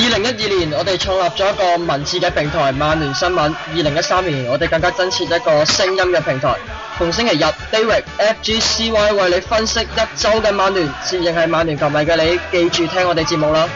2012年，我哋創立咗一個文字嘅平台曼聯新聞。2013年，我哋更加增設一個聲音嘅平台。逢星期日 ，David FGCY 為你分析一周嘅曼聯，自認係曼聯球迷嘅你，記住聽我哋節目啦。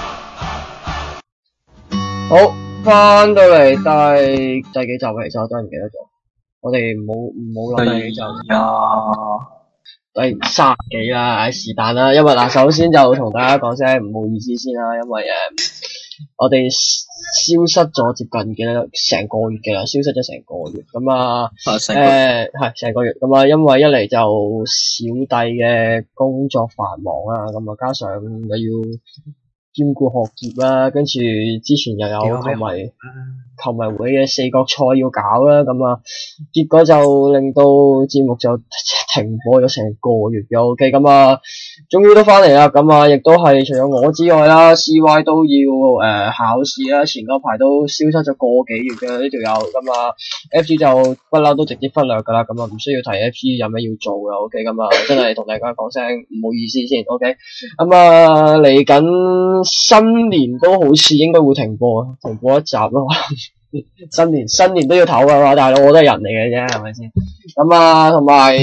好，翻到嚟第幾集啊？其實我真係唔記得咗。我哋唔好諗第幾集。第30幾啦，是但啦。因為嗱，首先就同大家講聲唔好意思先啦，因為我哋消失咗接近成個月嘅啦，消失咗成個月咁啊。係成個月咁啊，因為一嚟就小弟嘅工作繁忙啊，咁啊加上又要兼顧學業啦，跟住之前又有球迷會嘅4國賽要搞啦，咁啊，結果就令到節目就停播咗成個月嘅。OK， 咁啊，終於都翻嚟啦，咁啊，亦都係除咗我之外啦 ，CY 都要考試啦，前嗰排都消失咗個幾月嘅呢條友，咁啊 ，FG 就不嬲都直接忽略噶啦，咁啊，唔需要提 FG 有咩要做嘅。OK， 咁啊，真係同大家講聲唔好意思先。OK， 咁啊，嚟緊新年都好似應該會停播一集咯。新年都要唞噶嘛，大佬我都係人嚟嘅啫，係咪先？咁啊，同埋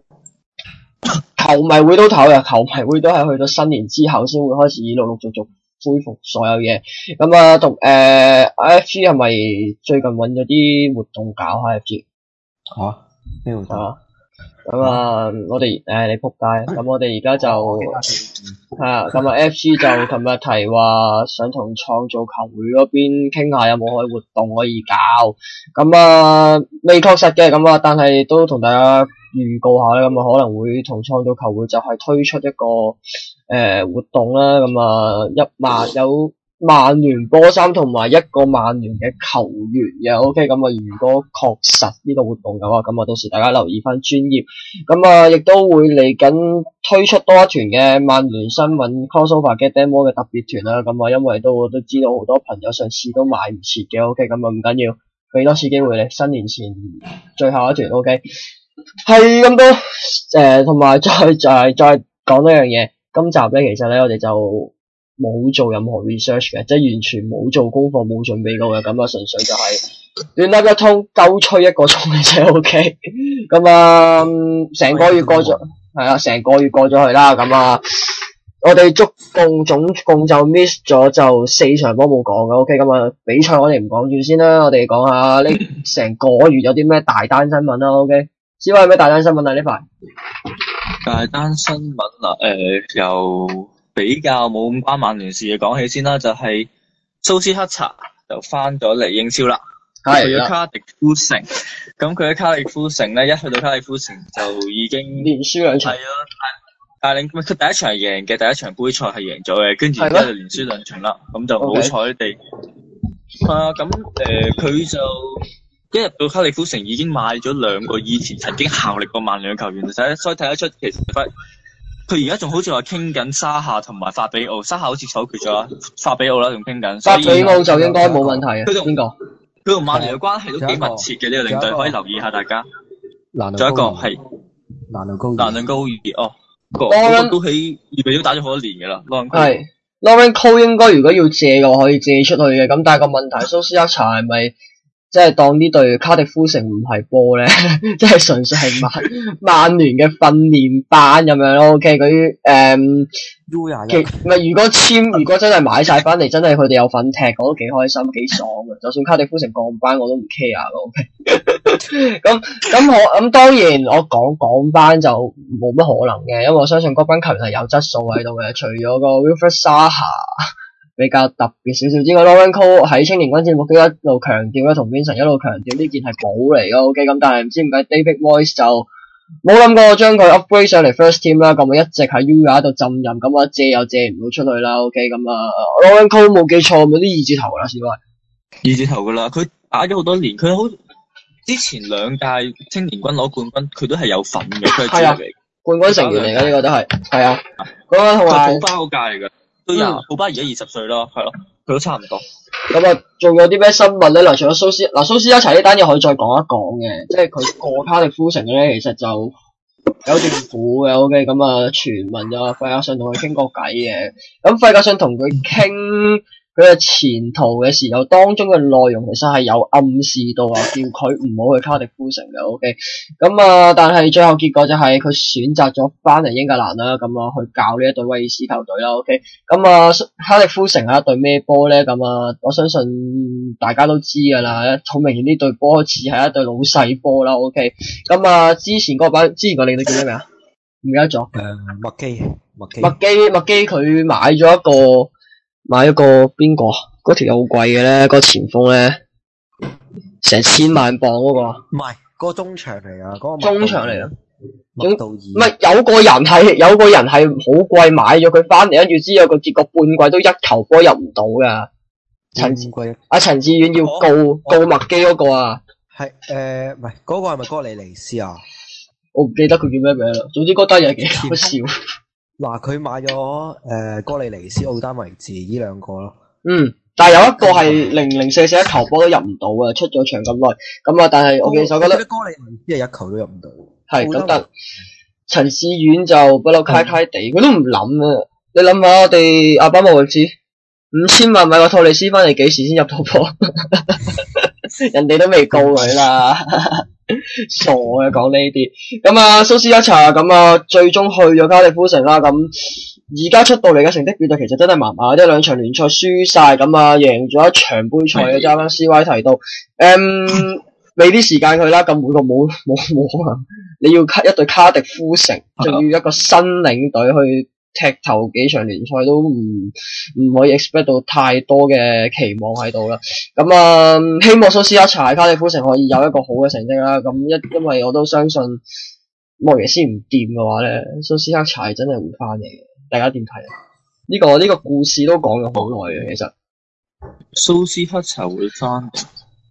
球迷會都唞嘅，球迷會都係去到新年之後先會開始陸陸續續恢復所有嘢。咁啊，同FG 係咪最近揾咗啲活動搞下 FG？ 嚇？咩活動啊？ 咁啊，我哋你仆街，咁我哋而家就咁啊 FG 就琴日提話想同創造球會嗰邊傾下有冇可以活動可以搞，咁啊未確實嘅，咁啊但係都同大家預告下啦，咁啊可能會同創造球會就係推出一個活動啦，咁啊有曼聯波衫同埋一個曼聯嘅球員嘅。 OK， 咁啊如果確實呢個活動嘅話，咁啊到時大家留意翻專頁，咁啊亦都會嚟緊推出多一團嘅曼聯新聞 crossover get demo 嘅特別團啦，咁啊因為我都知道好多朋友上次都買唔切嘅。 OK， 咁啊唔緊要，俾多次機會你，新年前最後一團。 OK， 係咁多同埋再講多樣嘢，今集咧其實咧我哋就冇做任何 research 嘅，即係完全冇做功課，冇準備過嘅，咁啊純粹就係亂噏一通，鳩吹一個鐘嘅啫。OK， 咁啊成個月過咗，係啊，成個月過咗去啦，咁啊我哋總共就 miss 咗就4場波冇講嘅。OK， 咁啊比賽我哋唔講住先啦，我哋講下呢成個月有啲咩大單新聞啦。OK， CY有咩大單新聞啊？呢排大單新聞啊，由比較冇咁關曼聯事嘅講起先啦，就係蘇斯克查就翻咗嚟英超啦，去咗卡迪夫城。咁佢喺卡迪夫城咧，一去到卡迪夫城就已經連輸2場。 係啊，帶領佢第一場係贏嘅，第一場杯賽係贏咗嘅，跟住而家就連輸2場啦。咁就好彩地佢就一入到卡迪夫城已經買咗2個以前曾經效力過曼聯嘅球員，所以睇得出其實佢而家仲好似話傾緊沙夏同埋法比奧，沙夏好似否決咗，法比奧啦仲傾緊。 法比奧就應該冇問題嘅。佢同邊個？ 佢同曼聯嘅關係都幾密切嘅，呢個領隊可以留意下大家。仲有一個係蘭頓高爾哦，都喺預備都打咗好多年嘅啦。 係 Lauren Cole 應該如果要借嘅話可以借出去嘅，咁但係個問題蘇斯克查係咪？即係當呢隊卡迪夫城唔係波咧，即係純粹係曼聯嘅訓練班咁樣咯。OK， 佢如果真係買晒翻嚟，真係佢哋有份踢，我都幾開心幾爽嘅。就算卡迪夫城降班我都唔 care 咯。OK， 咁當然我講班就冇乜可能嘅，因為我相信嗰班球員係有質素喺度嘅，除咗個 Wilfried Zaha比較特別少少之外， Lauren Cole 喺青年軍節目都一路強調啦，同 Vincent 一路強調呢件係寶嚟嘅。OK， 咁但係唔知點解 David Moyes 就冇諗過將佢 upgrade 上嚟 first team 啦，咁啊一直喺 UR 度浸淫，咁啊借又借唔到出去啦。OK， 咁啊 Lauren Cole 冇記錯咪啲2字頭啦，是咪 2字頭噶啦？佢打咗好多年，佢好之前2屆青年軍攞冠軍，佢都係有份嘅，佢係主力嚟， 冠軍成員嚟嘅呢個都係啊。嗰個同埋普巴嗰屆嚟嘅。都有，普巴而家20歲咯，係咯，佢都差唔多。 咁啊，仲有啲咩新聞咧？嗱，除咗蘇斯一齊呢單嘢可以再講一講嘅，即係佢過卡迪夫城咧，其實就有段苦嘅。OK， 咁啊，傳聞就話費格遜同佢傾過偈嘅，咁費格遜同佢傾佢嘅前途嘅時候，當中嘅內容其實係有暗示到話叫佢唔好去卡迪夫城嘅 ，OK。咁但係最後結果就係佢選擇咗翻嚟英格蘭啦，咁去教呢一隊威爾斯球隊啦，OK。卡迪夫城係一隊咩波咧？我相信大家都知㗎啦，好明顯呢隊波似係一隊老細波啦，OK。之前個領隊叫咩名啊？唔記得咗。 麥基佢買咗個邊個？嗰條友好貴嘅咧，嗰個前鋒咧，成1000萬磅嗰個。 唔係，嗰個中場嚟㗎，嗰個中場嚟㗎。 麥道爾。 唔係，有個人係好貴買咗佢翻嚟，跟住之後個結果半季都一球波入唔到㗎。陳志遠要告麥基嗰個啊。 係唔係嗰個係咪哥里尼斯啊？ 我唔記得佢叫咩名啦。總之嗰單嘢幾搞笑。 嗱，佢買咗哥里尼斯、奧丹維治呢兩個咯。 但係有一個係004一球波都入唔到啊，出咗場咁耐。但係我其實覺得哥里尼斯係一球都入唔到。 係咁，但陳志遠就不嬲揩揩地，佢都唔諗啊！你諗下，我哋阿巴莫域治5000萬買個托利斯翻嚟，幾時先入到波？人哋都未告佢啦。傻嘅講呢啲，蘇斯克查最終去咗卡迪夫城啦。而家出到嚟嘅成績表就其實真係麻麻，即係2場聯賽輸晒，贏咗1場杯賽嘅，啱啱 CY 提到，俾啲時間佢啦。咁每個冇可能，你要一隊卡迪夫城，仲要一個新領隊去踢頭幾場聯賽都唔可以 expect 到太多嘅期望喺度啦。希望蘇斯克查卡迪夫城可以有一個好嘅成績啦。因為我都相信莫耶斯唔掂嘅話咧，蘇斯克查真係會翻嚟嘅。大家點睇啊？呢個故事都講咗好耐嘅，其實蘇斯克查會翻嚟。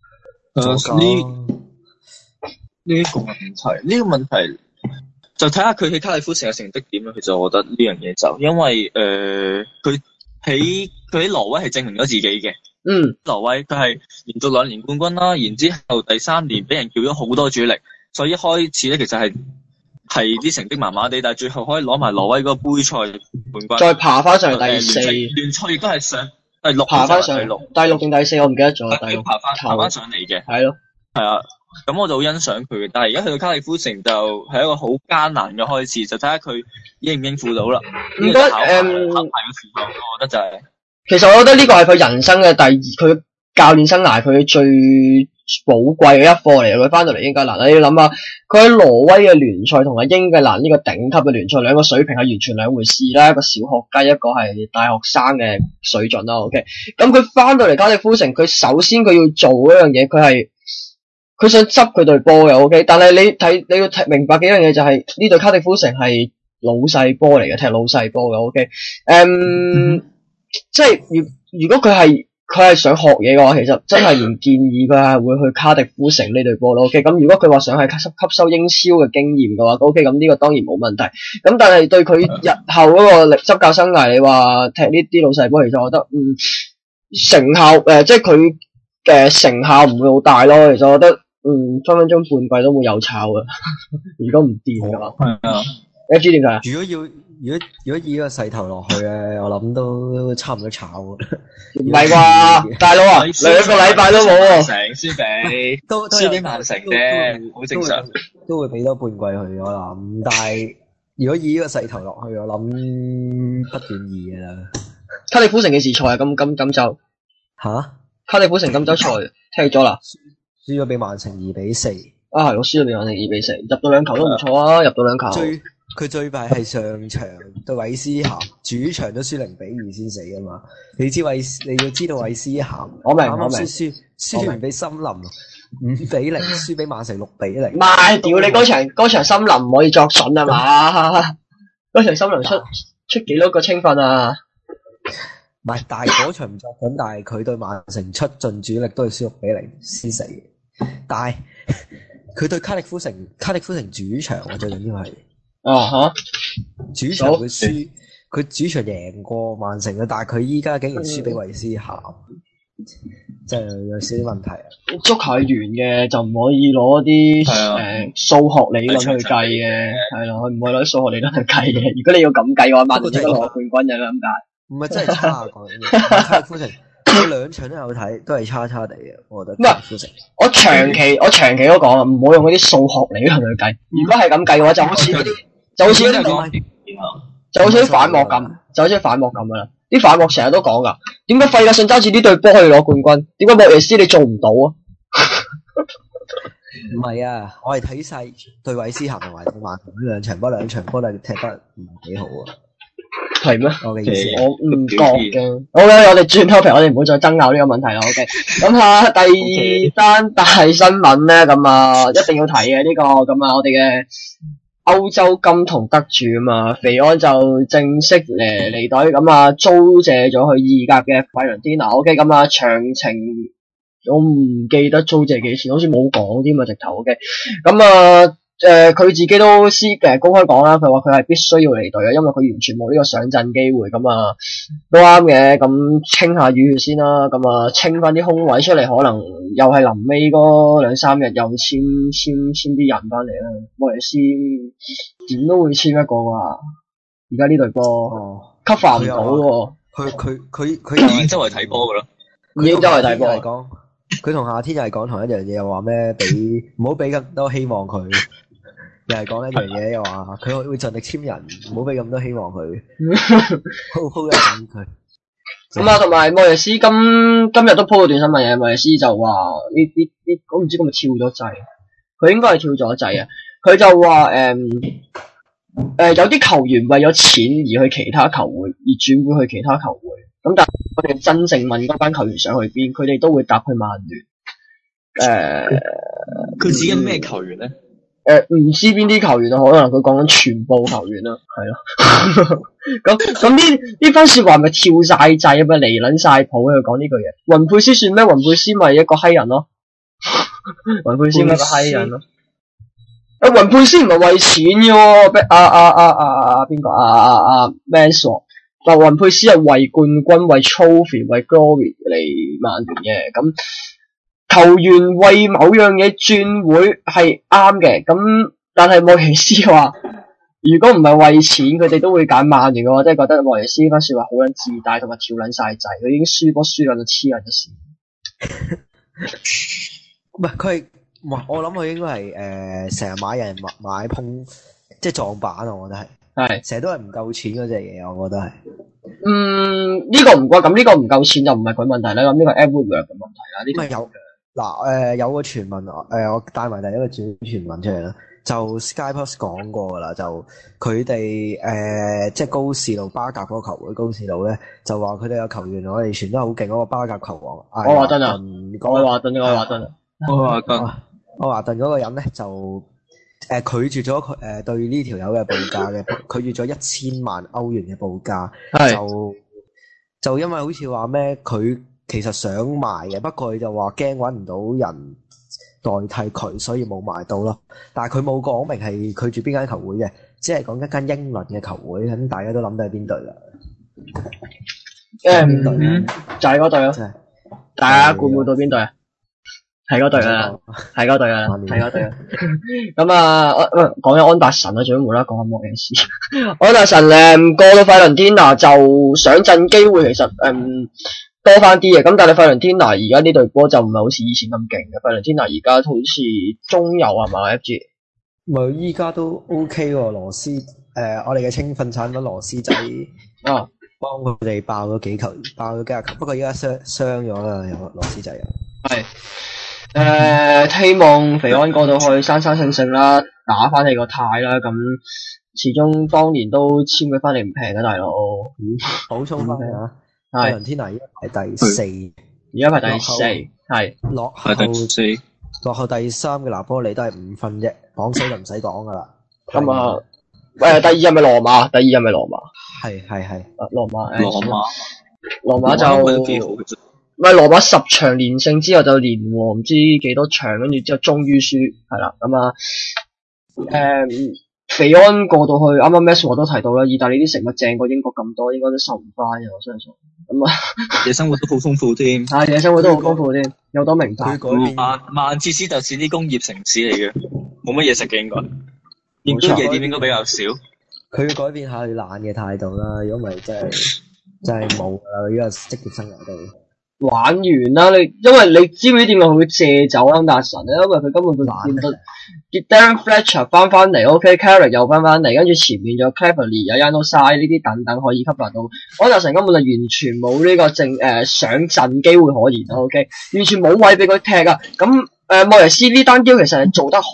呢個問題就睇下佢喺卡迪夫城嘅成績點啦。其實我覺得呢樣嘢就因為佢喺挪威係證明咗自己嘅。挪威佢係連續2年冠軍啦，然之後第3年俾人叫咗好多主力，所以一開始咧其實係啲成績麻麻地，但係最後可以攞埋挪威嗰個杯賽冠軍， 再爬翻上嚟第4。 聯賽亦都係上第6， 爬翻上第6定第4，我唔記得咗。第6 爬翻上嚟嘅。 係咯。係啊。 咁我就好欣賞佢嘅，但係而家去到卡迪夫城就係一個好艱難嘅開始，就睇下佢應唔應付到啦。 唔覺得考牌嘅時候，我覺得就係。 其實我覺得呢個係佢人生嘅佢教練生涯佢最寶貴嘅一課嚟。佢翻到嚟英格蘭，你要諗下，佢喺挪威嘅聯賽同埋英格蘭呢個頂級嘅聯賽兩個水平係完全兩回事啦。一個小學雞，一個係大學生嘅水準啦。OK， 咁佢翻到嚟卡迪夫城，佢首先佢要做一樣嘢，佢想執佢隊波嘅 ，OK， 但係你要明白嘅一樣嘢就係呢隊卡迪夫城係老細波嚟嘅，踢老細波嘅 ，OK， 即係如果佢係想學嘢嘅話，其實真係唔建議佢係會去卡迪夫城呢隊波咯 ，OK， 咁如果佢話想係吸收英超嘅經驗嘅話 ，OK， 咁呢個當然冇問題。咁但係對佢日後嗰個執教生涯，你話踢呢啲老細波，其實我覺得成效即係佢嘅成效唔會好大咯。其實我覺得。分分鐘半季都會有炒嘅，如果唔掂嘅話。 係啊。 FG 點解？ 如果以個勢頭落去咧，我諗都差唔多炒。唔係啩，大佬啊，2個禮拜都冇喎。 輸俾曼城啫，好正常。 都會俾多半季去我諗，但係如果以呢個勢頭落去，我諗不願意嘅啦。 卡迪夫城幾時賽啊？今周吓？ 卡迪夫城今周賽踢咗啦。 輸咗俾曼城2-4。 係我輸咗俾曼城2-4，入到2球都唔錯啊！入到2球。 佢最弊係上場對韋斯咸，主場都輸0-2先死啊嘛！你要知道韋斯咸， 我明。 輸完俾森林5-0，輸俾曼城6-0。 唔係，屌你嗰場森林唔可以作準啊嘛！嗰場森林出幾多個青訓啊？ 唔係，但係嗰場唔作準，但係佢對曼城出盡主力都係輸6-0先死。但係佢對卡迪夫城主場啊，最緊要係主場佢輸，佢主場贏過曼城嘅，但係佢依家竟然輸俾韋斯咸，真係有少少問題啊！ 足球係圓嘅，就唔可以攞啲數學理論去計嘅，係咯，唔可以攞啲數學理論去計嘅。如果你要咁計嘅話，曼城應該攞冠軍嘅啦，咁解？ 唔係真係差啊！講卡迪夫城， 兩場都有睇，都係差差地嘅，我覺得。 唔係，我長期都講啊，唔好用嗰啲數學理論去計。如果係咁計嘅話，就好似啲反幕咁，就好似反幕咁噶啦。啲反幕成日都講噶，點解費格遜揸住呢隊波可以攞冠軍？點解莫耶斯你做唔到啊？ 唔係啊，我係睇晒對韋斯咸同埋對曼聯呢兩場波都踢得唔幾好啊。 係咩？ 我嘅意思， 我唔覺嘅。好嘅，我哋轉 topic，我哋唔好再爭拗呢個問題啦。OK，咁下第二單大新聞咧，咁啊一定要提嘅呢個，咁啊我哋嘅歐洲金童得主啊嘛，肥安就正式離隊，咁啊租借咗去意甲嘅費倫天拿。OK，咁啊詳情我唔記得租借幾錢，好似冇講添啊直頭。OK，咁啊。佢自己都公開講啦，佢話佢係必須要離隊嘅，因為佢完全冇呢個上陣機會，咁啊都啱嘅，咁清下淤血先啦，咁啊清翻啲空位出嚟，可能又係臨尾嗰2-3日又簽啲人翻嚟啦，莫耶斯點都會簽一個啩，而家呢隊波cover唔到喎， 佢已經周圍睇波噶啦， 已經周圍睇波。 佢同夏天又係講同一樣嘢，又話咩唔好俾咁多希望佢。又係講一樣嘢，又話佢會盡力簽人，唔好俾咁多希望佢，好嘅等佢。 咁啊，同埋莫耶斯今日都 po 咗段新聞嘅，莫耶斯就話呢，我唔知佢咪跳咗掣，佢應該係跳咗掣啊。佢就話有啲球員為咗錢而去其他球會，而轉會去其他球會。咁但係我哋真正問嗰班球員想去邊，佢哋都會答去曼聯。 佢指緊咩球員咧？ 唔知邊啲球員啊，可能佢講緊全部球員啦，係咯。咁呢番說話咪跳晒掣啊，咪離撚晒譜去講呢句嘢。雲佩斯算咩？雲佩斯咪一個閪人咯。雲佩斯咪一個閪人咯。雲佩斯唔係為錢嘅喎，邊個Mansell，但雲佩斯係為冠軍、為 trophy、為 glory 嚟曼聯嘅咁。球員為某樣嘢轉會係啱嘅，咁但係莫耶斯話，如果唔係為錢，佢哋都會揀曼聯嘅話，即係覺得莫耶斯呢番說話好撚自大，同埋跳撚晒掣，佢已經輸波輸撚到黐撚咗線。 唔係佢，我諗佢應該係成日買人買碰，即係撞板啊！我覺得係成日都係唔夠錢嗰隻嘢，我覺得係。 呢個唔關，咁呢個唔夠錢就唔係佢問題啦，咁呢個 Edward 嘅問題啦，呢個有。 嗱，有個傳聞，我帶埋第一個傳聞出嚟啦，就 Sky Plus 講過噶啦，就佢哋即係高士路巴甲嗰個球會，高士路咧就話佢哋有球員，我哋傳得好勁嗰個巴甲球王， 愛華頓啊，愛華頓嗰個人咧就拒絕咗佢對呢條友嘅報價嘅，拒絕咗1000萬歐元嘅報價，就因為好似話咩佢。其實想賣嘅，不過佢就話驚揾唔到人代替佢，所以冇賣到咯。但係佢冇講明係拒絕邊間球會嘅，只係講一間英倫嘅球會，咁大家都諗到係邊隊啦。邊隊就係嗰隊咯。大家估唔估到邊隊啊？係嗰隊啦，係嗰隊啦，係嗰隊啦。咁啊，講緊安達臣啊，最好無啦啦講下莫耶斯。安達臣過到費倫天拿就上陣機會，其實多翻啲嘅，咁但係費倫天拿而家呢隊波就唔係好似以前咁勁嘅，費倫天拿而家好似中游係嘛 FG， 咪依家都 OK 喎，羅斯我哋嘅青訓產品羅斯仔幫佢哋爆咗幾球，爆咗幾下球，不過依家傷咗啦，有羅斯仔係希望肥安過到去生生性性啦，打翻起個態啦，咁始終當年都簽佢翻嚟唔平啊大佬， 補充翻啊。費倫天拿而家排第4， 而家排第4，係落後第3嘅拿波利都係5分啫，榜首就唔使講噶啦。 咁啊，第二係咪羅馬？ 係。 羅馬就唔係羅馬10場連勝之後就連和唔知幾多場，跟住之後終於輸，係啦。咁啊，肥安過到去，啱啱 Max 我都提到啦，意大利啲食物正過英國咁多，應該都收唔翻嘅，我相信。咁啊， 夜生活都好豐富添。 夜生活都好豐富添，有多名牌。 曼徹斯特市啲工業城市嚟嘅，冇乜嘢食嘅應該。應該夜店應該比較少。 佢要改變下佢懶嘅態度啦，如果唔係真係冇啦，呢個職業生涯都。 玩完啦，因為你知唔知點解佢會借走安達臣咧？因為佢根本佢見到 Darren Fletcher 翻嚟 ，OK，Carrick 又翻嚟，跟住前面仲有 Cleverley 有 Januzaj 呢啲等等可以吸納到，安達臣根本就完全冇呢個上陣機會可言 ，OK， 完全冇位俾佢踢啊！咁莫耶斯呢單 deal 其實係做得好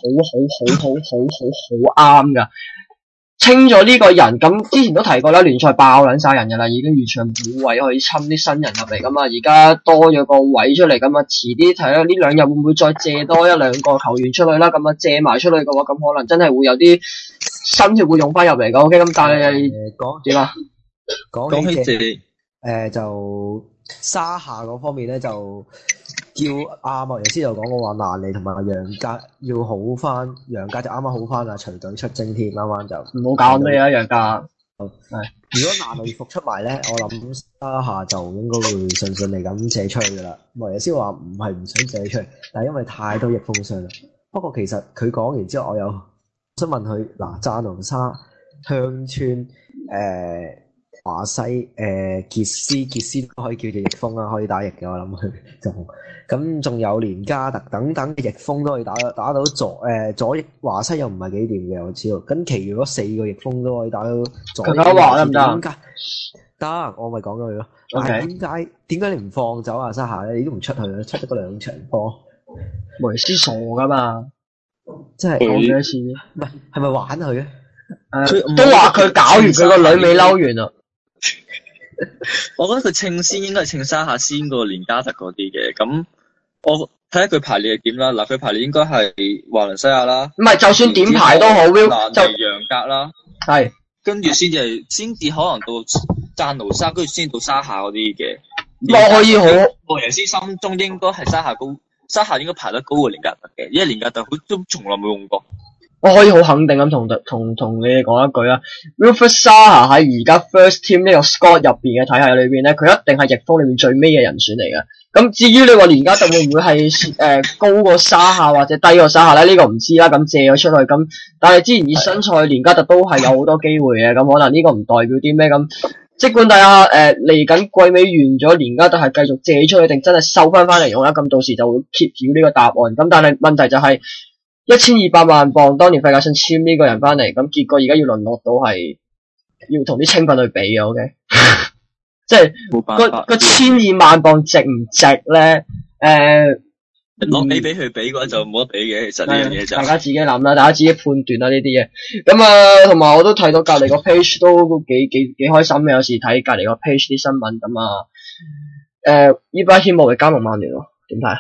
啱噶。清咗呢個人，咁之前都提過啦，聯賽爆撚晒人噶啦，已經完全冇位可以侵啲新人入嚟咁啊！而家多咗個位出嚟，咁啊遲啲睇下呢兩日會唔會再借多一兩個球員出去啦？咁啊借埋出去嘅話，咁可能真係會有啲新血會用翻入嚟噶。OK， 咁但係講點啊？ 講起借就沙夏嗰方面咧就。叫阿莫耶斯就講過話蘭尼同埋楊格要好翻，楊格就啱啱好翻啦，隨隊出征添，啱啱就唔好搞咩啊楊格。係如果蘭尼復出埋咧，我諗沙夏就應該會順利咁借出去噶啦。莫耶斯話唔係唔想借出去，但係因為太多逆風傷啦。不過其實佢講完之後，我又想問佢嗱，贊龍沙、香川、華西、傑斯都可以叫做逆風啦，可以打逆嘅，我諗佢就。咁仲有連加特等等嘅逆風都可以打到左翼，華西又唔係幾掂嘅，我知道。咁其餘嗰4個逆風都可以打到左翼。 佢話得唔得？ 得，我咪講咗佢咯。 Okay. 但係點解你唔放走阿沙夏咧？你都唔出去啦，出咗嗰2場波。 莫耶斯傻噶嘛？ 即係講幾多次？ 唔係咪玩佢咧？ 都話佢搞完佢個女未嬲完啊！ 我覺得佢稱先應該係稱沙夏先過連加特嗰啲嘅，咁我睇下佢排列係點啦。嗱，佢排列應該係華倫西亞啦， 唔係就算點排都好 ，Will 就楊格啦， 係跟住先至可能到贊奴沙，跟住先到沙夏嗰啲嘅。 我可以好， 莫耶斯心中應該係沙夏應該排得高過連加特嘅，因為連加特佢都從來冇用過。 我可以好肯定咁同你哋講一句啦 Wilfried Zaha 喺而家 First Team 呢個 squad 入邊嘅體系裏邊咧，佢一定係逆風裏面最尾嘅人選嚟嘅。咁至於你話連加特會唔會係高過沙夏或者低過沙夏咧？呢個唔知啦。咁借咗出去咁，但係之前熱身賽連加特都係有好多機會嘅。咁可能呢個唔代表啲咩咁。即管大家嚟緊季尾完咗，連加特係繼續借出去定真係收翻嚟用啦？咁到時就會揭曉呢個答案。咁但係問題就係。1200萬鎊，當年費格遜簽呢個人翻嚟，咁結果而家要淪落到係要同啲青訓去比嘅 ，OK， 即係個1200萬鎊值唔值咧？ 攞比佢比嘅話就冇得比嘅，其實呢樣嘢就大家自己諗啦，大家自己判斷啦呢啲嘢。咁啊，同埋我都睇到隔離個 page 都幾開心嘅，有時睇隔離個 page 啲新聞咁啊。伊巴希莫嘅加盟曼聯喎，點睇啊？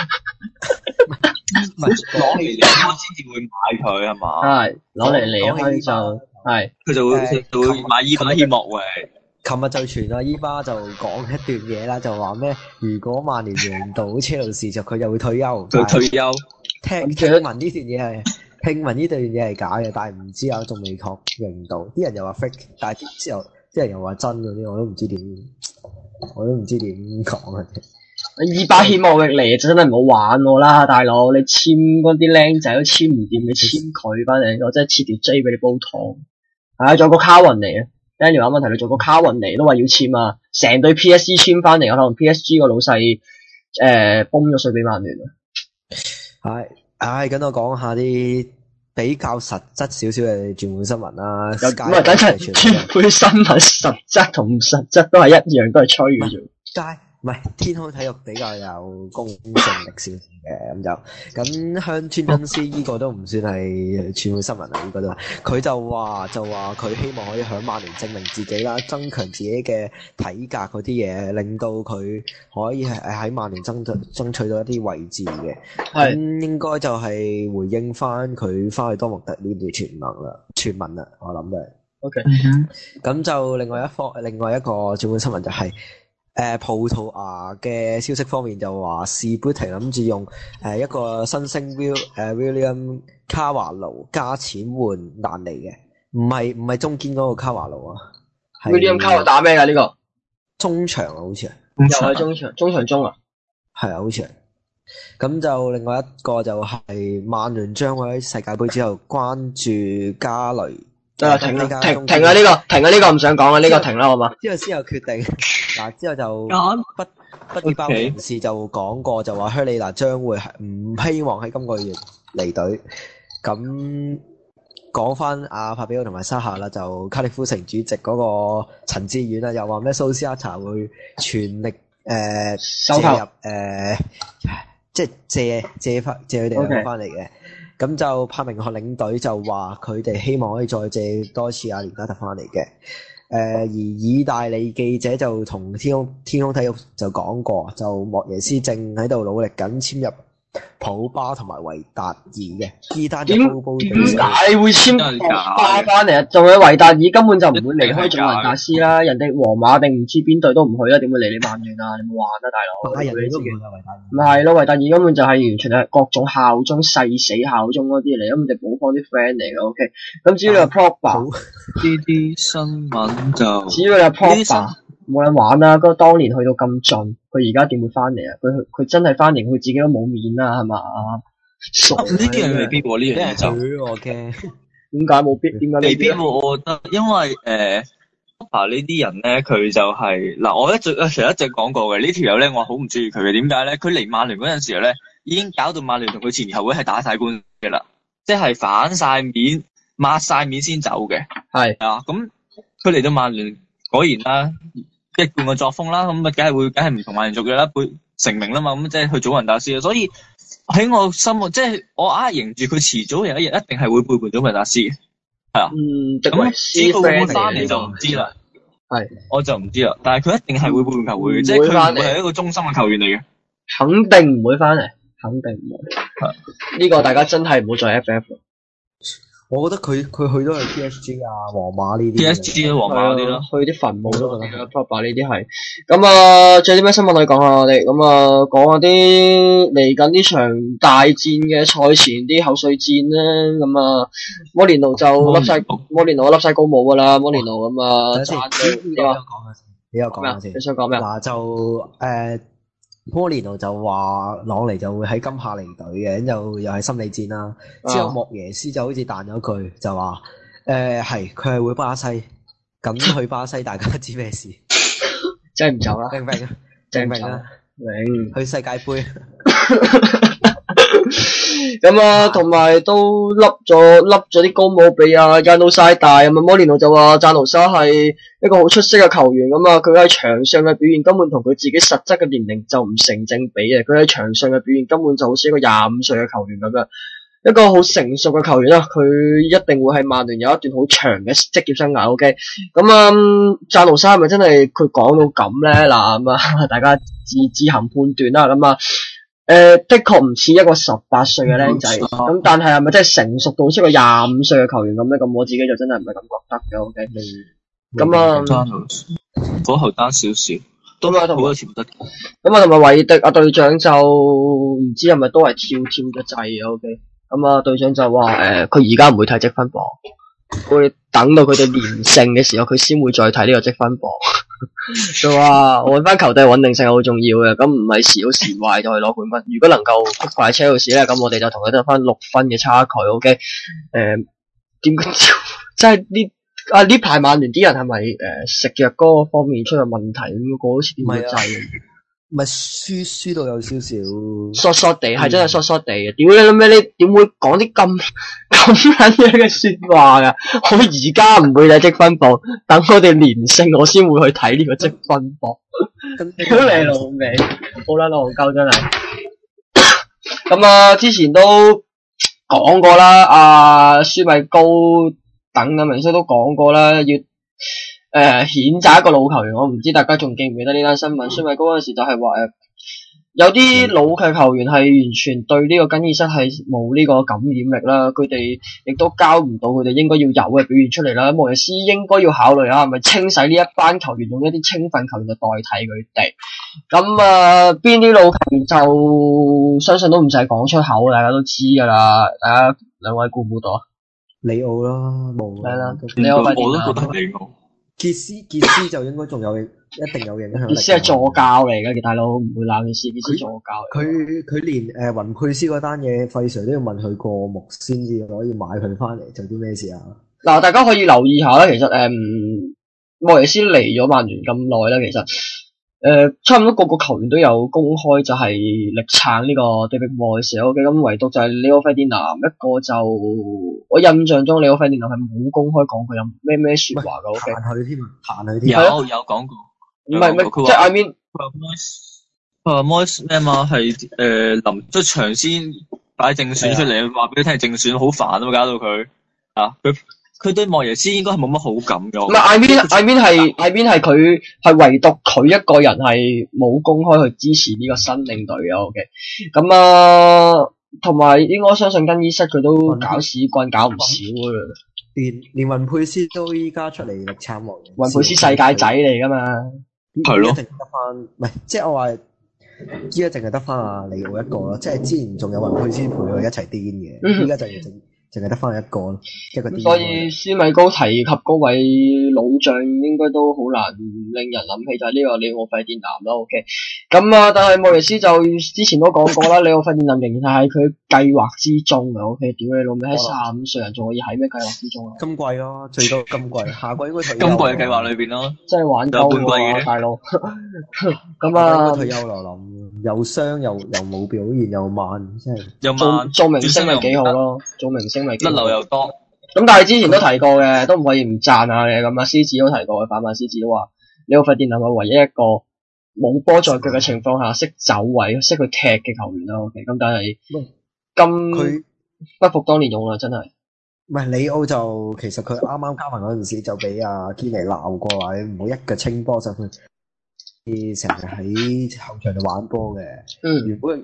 唔係攞嚟離開先至會買佢係嘛？ 係攞嚟離開就係佢就會買伊巴希莫喂。 琴日就傳啊，伊巴就講一段嘢啦，就話咩？如果曼聯贏到車路士就佢就會退休。 佢退休。 聽聞呢段嘢係假嘅，但係唔知啊，仲未確認到。啲人又話 fake， 但係之後啲人又話真嗰啲，我都唔知點講啊！ 伊巴希莫域嚟就真係唔好玩我啦，大佬！你簽嗰啲僆仔都簽唔掂，你簽佢翻嚟，我真係切條 J 俾你煲湯。係啊，仲有個卡雲尼啊 ，Daniel 啱啱提到做個卡雲尼都話要簽啊，成隊 PSG 簽翻嚟，可能 PSG 個老細崩咗水俾曼聯啊。 咁我講下啲比較實質少少嘅轉會新聞啦。 咁啊，等陣轉會新聞實質同唔實質都係一樣，都係吹嘅啫。 唔係天空體育比較有公信力少少嘅，咁香川真司呢個都唔算係轉會新聞啊，呢個都佢就話佢希望可以響曼聯證明自己啦，增強自己嘅體格嗰啲嘢，令到佢可以喺曼聯爭取到一啲位置嘅。咁應該就係回應翻佢翻去多蒙特呢段傳聞啦，我諗嘅。 OK， 咁就另外一個轉會新聞就係。葡萄牙嘅消息方面就話，士砵亭諗住用一個新星 William 卡華盧加錢換蘭尼嘅，唔係中堅嗰個卡華盧啊。 William 卡華打咩㗎呢個？ 中場啊，好似係。 又係中場中啊？ 係啊，好似係。咁就另外一個就係曼聯將會喺世界盃之後關注加雷得啦，停啦，停啦，呢個唔想講啦，呢個停啦，好嘛？ 之後先有決定，嗱之後就不結包人士就講過，就話希利娜將會係唔希望喺今個月離隊。咁講翻阿帕比奧同埋沙夏啦，就卡利夫城主席嗰個陳志遠啦，又話咩蘇斯克查會全力收購即係借佢哋翻嚟嘅。咁就柏明翰領隊就話佢哋希望可以再借多次阿連加特翻嚟嘅。而意大利記者就同天空體育就講過，就莫耶斯正喺度努力緊簽入普巴同埋維達爾嘅。呢單點解會簽普巴翻嚟啊？仲有維達爾根本就唔會離開祖雲達斯啦，人哋皇馬定唔知邊隊都唔去啦，點會嚟你曼聯啊？你冇玩啊，大佬！ 人哋都唔會啊，維達爾。 唔係咯，維達爾根本就係完全係各種效忠、誓死效忠嗰啲嚟，根本就補方啲 friend 嚟嘅。OK， 咁至於你話 Pogba 呢啲新聞就， 至於你話 Pogba 冇人玩啦，嗰個當年去到咁盡，佢而家點會翻嚟啊？佢真係翻嚟，佢自己都冇面啦，係嘛？ 呢啲人未必喎，呢樣嘢就我驚。 點解冇必？點解未必？我覺得，因為Pogba 呢啲人咧，佢就係嗱，我其實一直講過嘅呢條友咧，我好唔中意佢嘅。點解咧？佢嚟曼聯嗰陣時咧，已經搞到曼聯同佢前後會係打晒官嘅啦，即係反晒面、抹晒面先走嘅。係啊，咁佢嚟到曼聯，果然啦，一貫嘅作風啦，咁啊，梗係唔同曼聯做嘅啦，背成名啦嘛，咁即係去祖雲達斯啊，所以喺我心目，即係我認住佢遲早有一日一定係會背叛祖雲達斯嘅，係啊。咁至於佢會唔會翻嚟就唔知啦。係，我就唔知啦。但係佢一定係會背叛球會嘅，即係佢唔會係一個忠心嘅球員嚟嘅。 肯定唔會翻嚟，肯定唔會。呢個大家真係唔好再 FF。 我覺得佢去都係 PSG 啊、皇馬呢啲。 PSG 啊、皇馬嗰啲咯， 去啲墳墓都覺得 Pogba 呢啲係。咁啊，仲有啲咩新聞可以講下我哋？咁啊，講下啲嚟緊呢場大戰嘅賽前啲口水戰啦。咁啊，摩連奴就笠晒高帽噶啦，摩連奴咁啊。 你有講下先。 你想講咩？ 嗱就摩連奴就話朗尼就會喺今夏離隊嘅，咁又係心理戰啦。之後莫耶斯就好似彈咗句，就話係佢係會巴西，咁去巴西大家知咩事？ 真係唔走啦， 明唔明啊？明啊？ 明去世界盃。 咁啊，同埋都笠咗啲高帽俾阿贊奴沙大咁啊。摩連奴就話贊奴沙係一個好出色嘅球員咁啊，佢喺場上嘅表現根本同佢自己實質嘅年齡就唔成正比嘅。佢喺場上嘅表現根本就好似一個25歲嘅球員咁樣，一個好成熟嘅球員啦。佢一定會喺曼聯有一段好長嘅職業生涯。OK， 咁啊，贊奴沙係咪真係佢講到咁咧？嗱咁啊，大家自行判斷啦。咁啊。的確唔似一個18歲嘅僆仔，咁但係咪真係成熟到好似一個25歲嘅球員咁咧？咁我自己就真係唔係咁覺得嘅。OK， 咁啊， 好後單少少，都好多潛質。 咁啊，同埋韋迪阿隊長就唔知係咪都係跳咗掣嘅。OK， 咁啊，隊長就話佢而家唔會睇積分榜，會等到佢哋連勝嘅時候，佢先會再睇呢個積分榜。就話揾翻球隊穩定性好重要嘅，咁唔係時好時壞就去攞冠軍。如果能夠擊敗車路士咧，咁我哋就同佢得翻6分嘅差距。OK， 點解即係呢排曼聯啲人係咪食藥嗰方面出咗問題？咁個好似點樣滯？ 唔係輸到有少少縮地，係真係縮地嘅。屌你諗咩？你點會講啲咁撚樣嘅說話㗎？我而家唔會睇積分榜，等我哋連勝我先會去睇呢個積分榜。屌你老味，好撚戇鳩真係。咁啊，之前都講過啦，阿舒米高等嘅明星都講過啦，要譴責一個老球員。我唔知大家仲記唔記得呢單新聞？舒米高嗰陣時就係話有啲老嘅球員係完全對呢個更衣室係冇呢個感染力啦，佢哋亦都交唔到佢哋應該要有嘅表現出嚟啦。莫耶斯應該要考慮下係咪清洗呢一班球員，用一啲青訓球員就代替佢哋。咁啊，邊啲老球員就相信都唔使講出口，大家都知㗎啦。大家兩位估唔估到啊？ 里奧啦，冇啦， 我都覺得里奧。 傑斯就應該仲有一定有影響力。 傑斯係助教嚟嘅，大佬唔會鬧傑斯。傑斯助教嚟。 佢連雲佩斯嗰單嘢，費 Sir 都要問佢過目先至可以買佢翻嚟，做啲咩事啊？ 嗱，大家可以留意下啦，其實莫耶斯嚟咗曼聯咁耐啦，其實差唔多個個球員都有公開就係力撐呢個 David Moyes OK，咁唯獨就係Leo Ferdinand一個就我印象中Leo Ferdinand係冇公開講過有咩說話噶 OK， 彈佢添啊，彈佢添， 有講過， 唔係即係 I mean。 Moyes 咩嘛係臨出場先擺正選出嚟，話俾佢聽正選好煩啊嘛，搞到佢啊佢對莫耶斯應該係冇乜好感嘅。 唔係 I mean 係佢係唯獨佢一個人係冇公開去支持呢個新領隊嘅 OK， 咁啊同埋應該相信更衣室佢都搞屎棍搞唔少嘅啦。 連雲佩斯都依家出嚟力撐莫耶斯。 雲佩斯世界仔嚟噶嘛？ 係咯， 一定得翻，唔係即係我話。依家淨係得翻阿里奧一個咯，即係之前仲有雲佩斯陪佢一齊癲嘅，依家就淨係得翻一個咯，一個癲。 所以斯米高提及嗰位老將，應該都好難令人諗起就係呢個里奧費迪南啦。OK， 咁啊，但係莫耶斯就之前都講過啦，里奧費迪南仍然係喺佢計劃之中嘅。OK， 屌你老味，喺35歲人仲可以喺咩計劃之中啊？ 今季咯，最多今季，下季應該退休。 今季嘅計劃裏邊咯， 真係玩夠喎，大佬。咁啊， 退休啦，我諗又傷又冇表現又慢，真係又慢。 做明星咪幾好咯，做明星咪甩漏又多。 咁但係之前都提過嘅，都唔可以唔讚下嘅。咁啊，獅子都提過嘅，反曼獅子都話，呢個費迪南係唯一一個冇波在腳嘅情況下識走位、識去踢嘅球員啦。OK， 咁但係佢不服當年勇啦，真係。 唔係里奧就其實佢啱啱加盟嗰陣時就俾阿堅尼鬧過話，你唔好一腳清波上去。成日喺後場度玩波嘅，原本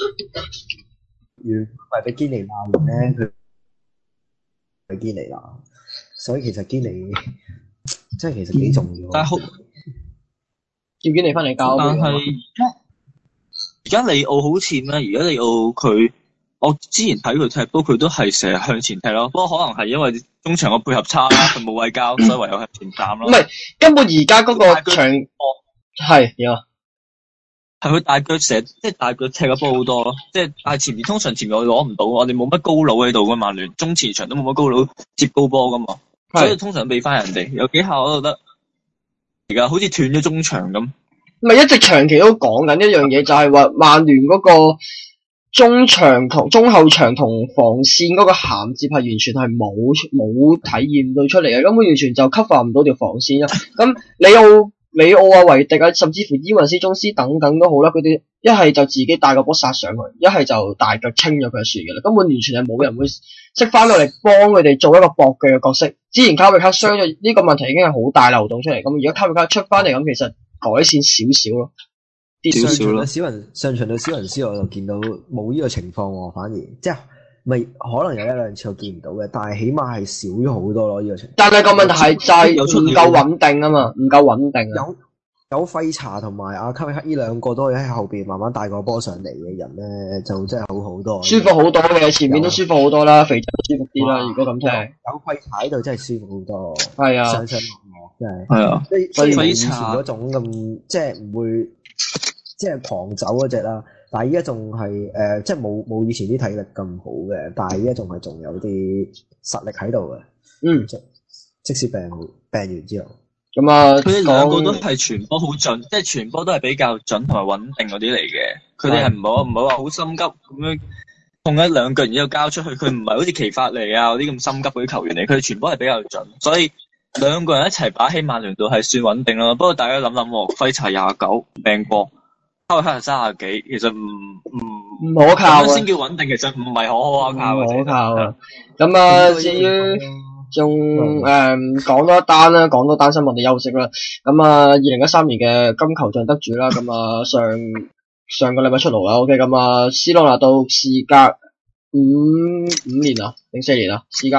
係俾堅尼鬧完咧，佢俾堅尼鬧，所以其實堅尼即係其實幾重要。 但係叫堅尼翻嚟教。 但係而家里奧好似咩？而家里奧佢，我之前睇佢踢波，佢都係成日向前踢咯。不過可能係因為中場個配合差啦，佢冇位交，所以唯有向前站咯。 唔係，根本而家嗰個場。係點啊？ 係佢大腳成即係大腳踢嘅波好多咯，即係但係前面通常前面我攞唔到，我哋冇乜高佬喺度噶嘛，聯中前場都冇乜高佬接高波噶嘛，所以通常俾翻人哋有幾下我都覺得而家好似斷咗中場咁。 咪一直長期都講緊一樣嘢，就係話曼聯嗰個中場同中後場同防線嗰個銜接係完全係冇體驗到出嚟嘅，根本完全就 cover 唔到條防線啊！咁里奧啊、維迪啊，甚至乎伊雲斯、宗斯等等都好啦，佢哋一係就自己帶個波殺上去，一係就大腳清咗佢就算嘅啦，根本完全係冇人會識翻落嚟幫佢哋做一個搏腳嘅角色。之前卡比卡傷咗呢個問題已經係好大漏洞出嚟，咁而家卡比卡出翻嚟咁，其實改善少少咯， 少少咯。 上場對小雲斯我就見到冇呢個情況喎，反而即係咪可能有一兩次我見唔到嘅，但係起碼係少咗好多咯呢個情況。但係個問題係就係唔夠穩定啊嘛，唔夠穩定啊。 有費查同埋阿卡比克呢兩個都可以喺後邊慢慢帶個波上嚟嘅人咧，就真係好好多。舒服好多嘅，前面都舒服好多啦，肥仔都舒服啲啦。如果咁聽， 有費查喺度真係舒服好多。 係啊， 上上落落真係。 係啊， 所以以前嗰種咁即係唔會即係狂走嗰隻啦。但係依家仲係即係冇以前啲體力咁好嘅，但係依家仲有啲實力喺度嘅。即使病完之後。 咁啊， 佢哋兩個都係傳波好準，即係傳波都係比較準同埋穩定嗰啲嚟嘅。佢哋係唔好話好心急咁樣碰一兩腳，然之後交出去。佢唔係好似奇法尼啊嗰啲咁心急嗰啲球員嚟，佢哋傳波係比較準，所以兩個人一齊擺喺曼聯度係算穩定咯。不過大家諗諗，費查29病過，卡克30幾，其實唔可靠啊。 先叫穩定，其實唔係可靠嘅。 可靠啊！咁啊，至於仲講多一單啦，講多單新聞我哋休息啦。咁啊，2013年嘅金球獎得主啦，咁啊上個禮拜出爐啦。OK， 咁啊，C朗拿度事隔五年啊，定4年啊，事隔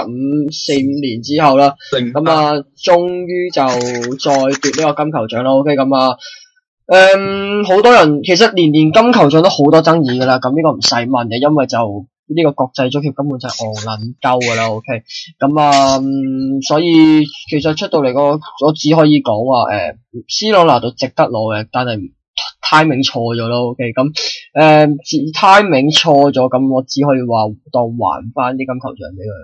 4-5年之後啦，咁啊，終於就再奪呢個金球獎啦。OK， 咁啊，好多人其實年金球獎都好多爭議噶啦，咁呢個唔使問嘅，因為就呢個國際足協根本就係戇撚鳩噶啦 ，OK， 咁啊，所以其實出到嚟我只可以講話，C 朗拿度值得攞嘅，但係 timing 錯咗咯 ，OK， 咁timing 錯咗，咁我只可以話當還翻啲金球獎俾佢咯。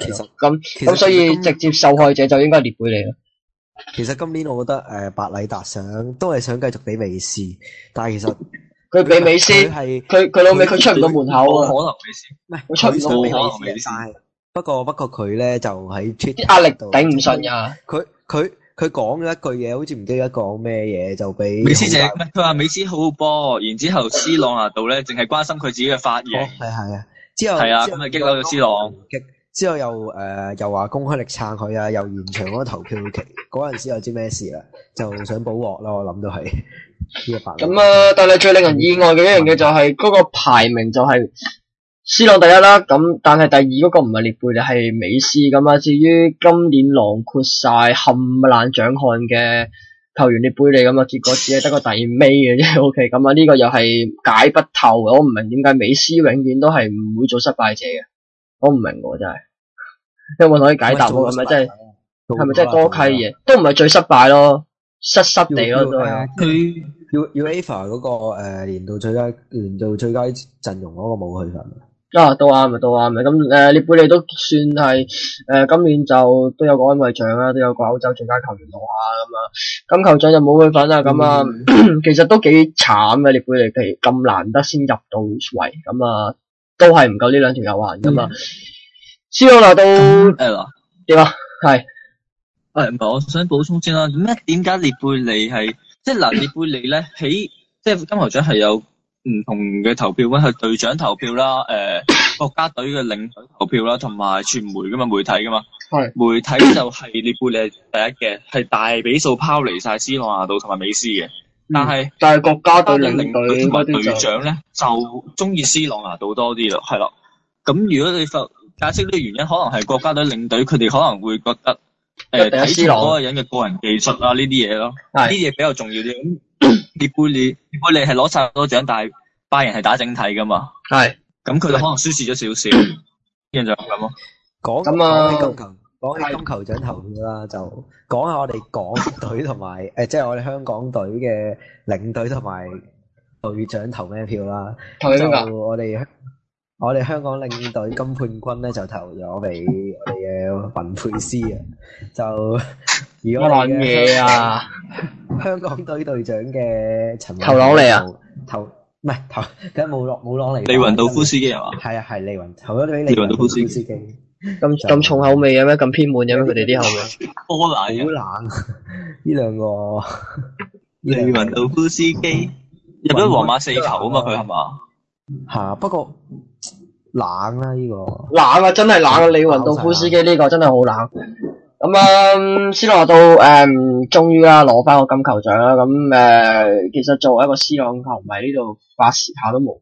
其實咁所以直接受害者就應該係列貝利啦。 其實今年我覺得白禮達都係想繼續俾美斯，但係其實佢俾美斯，佢老味佢出唔到門口啊！ 可能美斯， 唔係佢出唔到俾門口。 美斯，不過佢咧就喺啲壓力頂唔順呀。 佢講咗一句嘢，好似唔記得講咩嘢，就俾美斯佢話美斯好波，然之後斯朗拿度咧淨係關心佢自己嘅髮型。 係啊，之後係啊，咁咪激嬲咗斯朗。 之後又話公開力撐佢啊，又延長嗰個投票期。嗰陣時又知咩事啦，就想補鑊啦。我諗都係呢個白。 咁但係最令人意外嘅一樣嘢就係嗰個排名就係斯朗第一啦。咁但係第二嗰個唔係列貝利，係美斯咁啊。至於今年囊括晒冚唪唥獎項嘅球員列貝利咁啊，結果只係得個第尾嘅啫。OK， 咁啊呢個又係解不透。我唔明點解美斯永遠都係唔會做失敗者嘅。我唔明喎，真係，有冇可以解答我？係咪真係多契嘢？都唔係最失敗咯，失地咯都係。 佢UEFA 嗰個年度最佳陣容嗰個冇去份。 都啱嘅。咁列貝利都算係今年就都有個安慰獎啦，都有個歐洲最佳球員攞下咁啊。金球獎就冇佢份啦。咁啊，其實都幾慘嘅，列貝利佢咁難得先入到圍咁啊。都係唔夠呢兩條友玩噶嘛。斯朗拿度點啊？係唔係，我想補充先啦。點解列貝利係即係嗱？列貝利咧喺即係金球獎係有唔同嘅投票嘅，係隊長投票啦，國家隊嘅領隊投票啦，同埋傳媒噶嘛，媒體噶嘛。係媒體就係列貝利係第一嘅，係大比數拋離晒斯朗拿度同埋美斯嘅。但係國家隊領隊同埋隊長咧就中意斯朗拿度多啲咯，係啦。咁如果你解釋呢個原因，可能係國家隊領隊佢哋可能會覺得睇住嗰個人嘅個人技術啊呢啲嘢咯，呢啲嘢比較重要啲。咁列貝利係攞晒好多獎，但係拜仁係打整體噶嘛，係。咁佢哋可能輸蝕咗少少，印象咁咯。 講起金球獎投票啦，就講下我哋港隊同埋即係我哋香港隊嘅領隊同埋隊長投咩票啦。就我哋香港領隊金判軍咧就投咗俾我哋嘅雲佩斯啊。就如果我哋嘅香港隊隊長嘅陳投朗嚟啊，唔係投梗係冇朗嚟。 利雲道夫斯基係嘛？ 係啊，係利雲投咗俾利雲道夫斯基。 咁重口味嘅咩？咁偏門嘅咩？佢哋啲口味波冷好冷。呢兩個利雲道夫斯基入咗皇馬4球啊嘛，佢係嘛？ 係，不過冷啦呢個。 冷啊，真係冷啊！利雲道夫斯基呢個真係好冷。咁斯朗拿度終於啦攞翻個金球獎啦。咁其實作為一個斯朗球迷呢度發泄下都冇。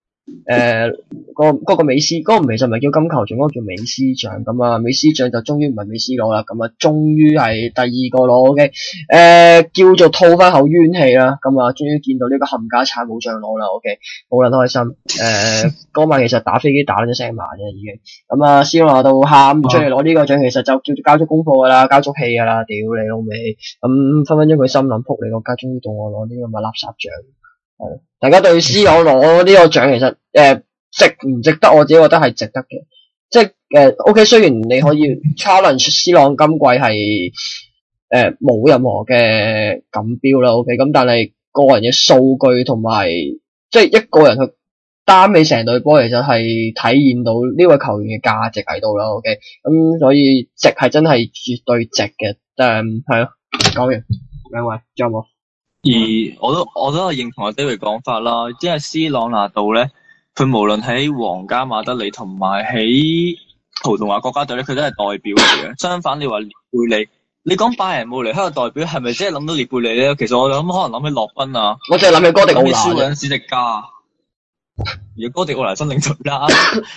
嗰個美斯，嗰個其實唔係叫金球獎，嗰個叫美斯獎。咁啊，美斯獎就終於唔係美斯攞啦，咁啊，終於係第二個攞嘅，叫做吐翻口冤氣啦。咁啊，終於見到呢個冚家鏟冇獎攞啦。OK， 好撚開心。嗰晚其實打飛機打咗成晚嘅已經。咁啊，斯朗拿度喊出嚟攞呢個獎，其實就叫做交咗功課噶啦，交足氣噶啦，屌你老味。咁分分鐘佢心諗，仆你個街，終於到我攞呢個咁嘅垃圾獎。係，大家對斯朗攞呢個獎其實值唔值得？我自己覺得係值得嘅，即係OK。雖然你可以 challenge 斯朗今季係冇任何嘅錦標啦 ，OK。咁但係個人嘅數據同埋即係一個人去擔起成隊波，其實係體現到呢位球員嘅價值喺度啦 ，OK。咁所以值係真係絕對值嘅，係咯。講完，兩位仲有冇？ 而我都係認同阿 David 講法啦，因為斯朗拿度咧，佢無論喺皇家馬德里同埋喺葡萄牙國家隊咧，佢都係代表嚟嘅。相反，你話列貝利，你講拜仁慕尼黑嘅代表係咪真係諗到列貝利咧？其實我諗可能諗起洛賓啊， 我淨係諗起哥迪奧拿， 舒倫史迪加，如果哥迪奧拿真領隊啦，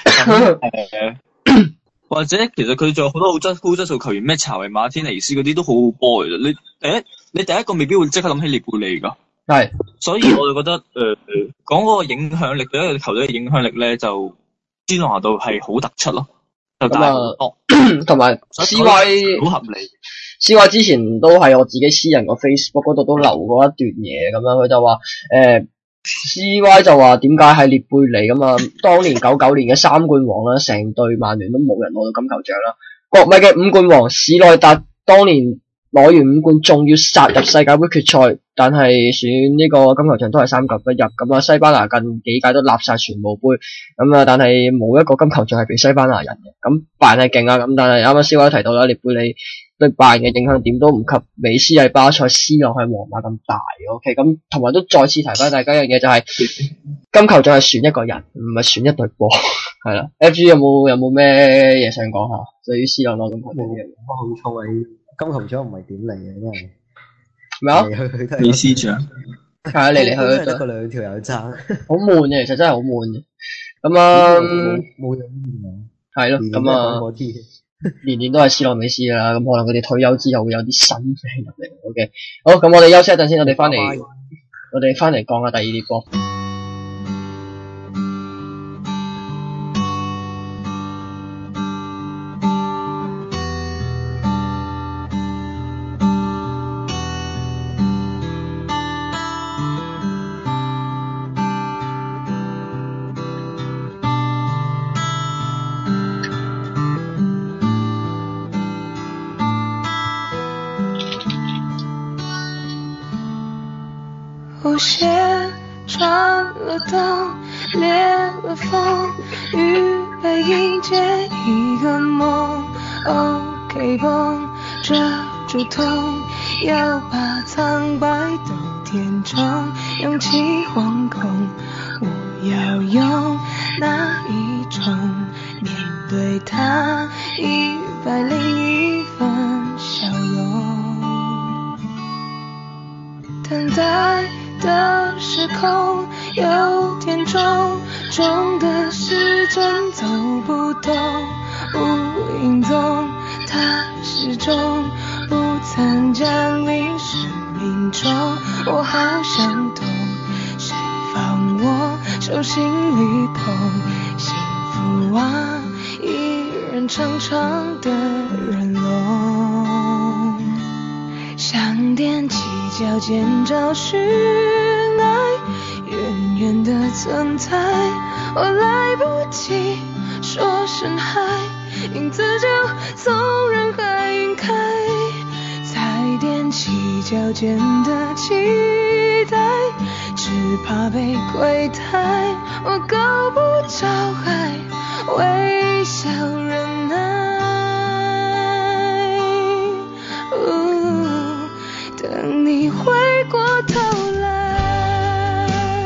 或者其實佢仲有好多高質素球員，咩查維馬天尼斯嗰啲都好好波嘅。你第一個未必會即刻諗起列貝利㗎，係，所以我就覺得講嗰個影響力對一個球隊嘅影響力咧，就斯朗拿度係好突出咯，就大好多。 同埋 C.Y. 好合理。 C.Y. 之前都係我自己私人個 Facebook 嗰度都留過一段嘢咁樣，佢就話 CY 就話點解係列貝尼咁啊？當年99年嘅3冠王啦，成隊曼聯都冇人攞到金球獎啦。國米嘅5冠王史內達當年攞完5冠，仲要殺入世界盃決賽，但係選呢個金球獎都係3球不入。咁啊，西班牙近幾屆都立晒全部盃，咁啊，但係冇一個金球獎係俾西班牙人嘅。咁拜仁係勁啊，咁但係啱啱 CY 提到啦，列貝尼對拜仁嘅影響點都唔及美斯喺巴塞、C 朗喺皇馬咁大。OK， 咁同埋都再次提翻大家一樣嘢，就係金球獎係選一個人，唔係選一隊波，係啦。FG 有冇咩嘢想講下？對於 C 朗攞金球獎呢樣嘢， 冇好錯啊！金球獎唔係點嚟嘅，真係咩啊？ 美斯獎係啊，嚟嚟去去得個兩條友爭， 好悶嘅，其實真係好悶嘅。咁啊， 冇人面係咯，咁啊。年年都係C朗美斯啦，咁可能佢哋退休之後會有啲新嘅入嚟。OK， 好，咁我哋休息一陣先，我哋翻嚟講下第二啲波。 舞鞋穿了灯，裂了缝，预备迎接一个梦。OK 绷遮住痛，要把苍白都填充，勇气惶恐，我要用哪一种面对它101分笑容？等待的时空有点重，重的时针走不动，无影踪，它始终不曾降临生命中。我好想懂，谁放我手心里捧？幸福啊，一人长长的人龙，想踮起脚尖找寻爱，远远的存在，我来不及说声嗨，影子就从人海晕开，才踮起脚尖的期待，只怕被亏待，我够不着海，微笑忍耐。等你回过头来，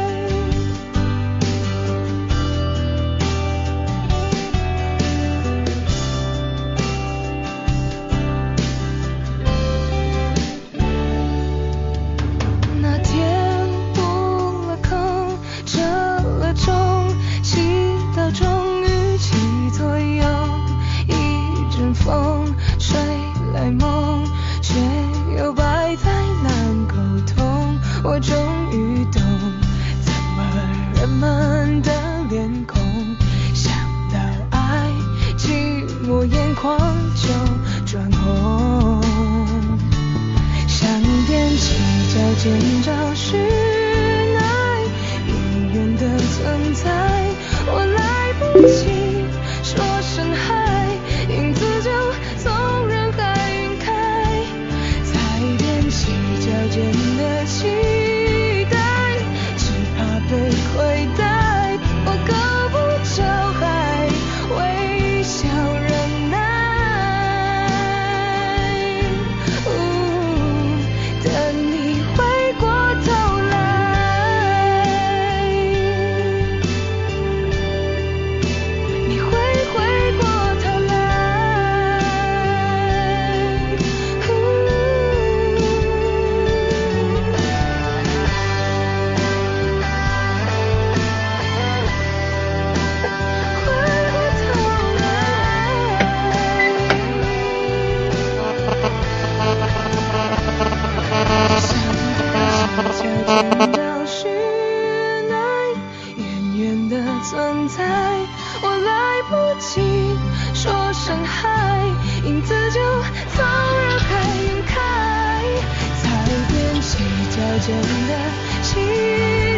那天补了坑，折了中，祈祷终于起作用，一阵风吹来梦，却又摆在难沟通，我终于懂，怎么人们的脸孔，想到爱，寂寞眼眶就转红，想踮起脚尖找寻爱，远远的存在，我来不及说声嗨，影子就从人海晕开，才踮起脚尖的期待，只怕被亏待，我够不着海，微笑忍耐。等你回过头来，你会回过头来。找寻爱，远远的存在，我来不及说声嗨，影子就从人海晕开，才踮起脚尖的期